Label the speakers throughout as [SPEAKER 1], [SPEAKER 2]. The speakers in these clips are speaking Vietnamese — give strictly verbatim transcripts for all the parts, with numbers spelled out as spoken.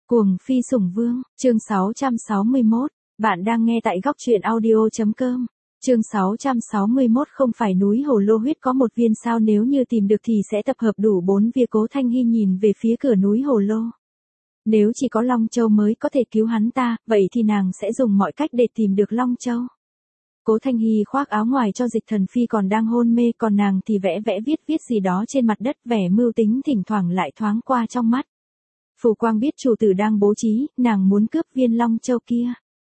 [SPEAKER 1] Cuồng phi sủng vương, chương sáu trăm sáu mươi mốt, bạn đang nghe tại góc truyện audio.com. Chương sáu trăm sáu mươi mốt không phải núi hồ lô huyết có một viên sao, nếu như tìm được thì sẽ tập hợp đủ bốn vía. Cố Thanh Hy nhìn về phía cửa núi hồ lô. Nếu chỉ có Long Châu mới có thể cứu hắn ta, vậy thì nàng sẽ dùng mọi cách để tìm được Long Châu. Cố Thanh Hy khoác áo ngoài cho Dịch Thần Phi còn đang hôn mê, còn nàng thì vẽ vẽ viết viết gì đó trên mặt đất, vẻ mưu tính thỉnh thoảng lại thoáng qua trong mắt. Phù Quang biết chủ tử đang bố trí, nàng muốn cướp viên Long Châu kia.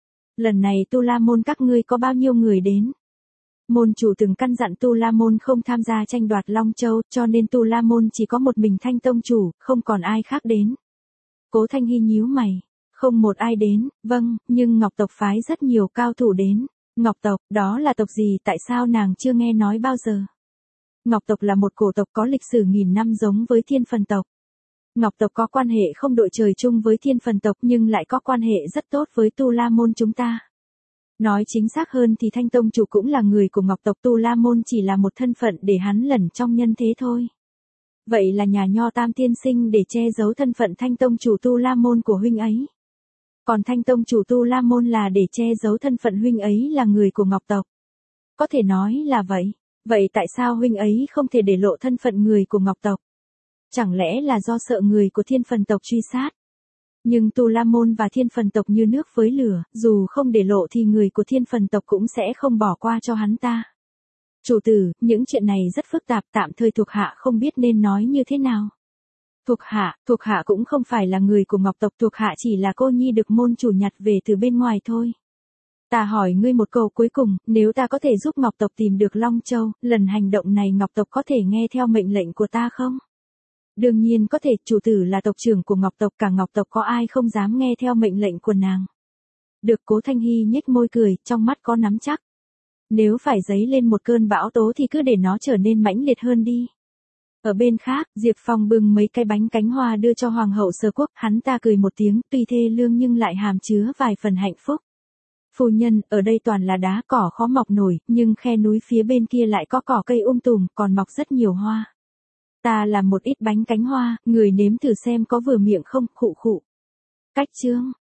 [SPEAKER 1] Lần này Tu La Môn các ngươi có bao nhiêu người đến? Môn chủ từng căn dặn Tu La Môn không tham gia tranh đoạt Long Châu, cho nên Tu La Môn chỉ có một mình Thanh Tông chủ, không còn ai khác đến. Cố Thanh Hy nhíu mày, không một ai đến, vâng, nhưng Ngọc tộc phái rất nhiều cao thủ đến. Ngọc tộc, đó là tộc gì, tại sao nàng chưa nghe nói bao giờ? Ngọc tộc là một cổ tộc có lịch sử nghìn năm giống với Thiên Phần tộc. Ngọc tộc có quan hệ không đội trời chung với Thiên Phần tộc nhưng lại có quan hệ rất tốt với Tu La Môn chúng ta. Nói chính xác hơn thì Thanh Tông chủ cũng là người của Ngọc tộc, Tu La Môn chỉ là một thân phận để hắn lẩn trong nhân thế thôi. Vậy là nhà Nho Tam tiên sinh để che giấu thân phận Thanh Tông chủ Tu La Môn của huynh ấy. Còn Thanh Tông chủ Tu La Môn là để che giấu thân phận huynh ấy là người của Ngọc tộc. Có thể nói là vậy. Vậy tại sao huynh ấy không thể để lộ thân phận người của Ngọc tộc? Chẳng lẽ là do sợ người của Thiên Phần tộc truy sát? Nhưng Tu La Môn và Thiên Phần tộc như nước với lửa, dù không để lộ thì người của Thiên Phần tộc cũng sẽ không bỏ qua cho hắn ta. Chủ tử, những chuyện này rất phức tạp, tạm thời thuộc hạ không biết nên nói như thế nào. Thuộc hạ, thuộc hạ cũng không phải là người của Ngọc tộc, thuộc hạ chỉ là cô nhi được môn chủ nhặt về từ bên ngoài thôi. Ta hỏi ngươi một câu cuối cùng, nếu ta có thể giúp Ngọc tộc tìm được Long Châu, lần hành động này Ngọc tộc có thể nghe theo mệnh lệnh của ta không? Đương nhiên có thể, chủ tử là tộc trưởng của Ngọc tộc, cả Ngọc tộc có ai không dám nghe theo mệnh lệnh của nàng. Được. Cố Thanh Hy nhếch môi cười, trong mắt có nắm chắc. Nếu phải dấy lên một cơn bão tố thì cứ để nó trở nên mãnh liệt hơn đi. Ở bên khác, Diệp Phong bưng mấy cái bánh cánh hoa đưa cho Hoàng hậu Sở Quốc, hắn ta cười một tiếng, tuy thê lương nhưng lại hàm chứa vài phần hạnh phúc. Phu nhân, ở đây toàn là đá cỏ khó mọc nổi, nhưng khe núi phía bên kia lại có cỏ cây um tùm, còn mọc rất nhiều hoa. Ta làm một ít bánh cánh hoa, người nếm thử xem có vừa miệng không, khụ khụ. Cách chương,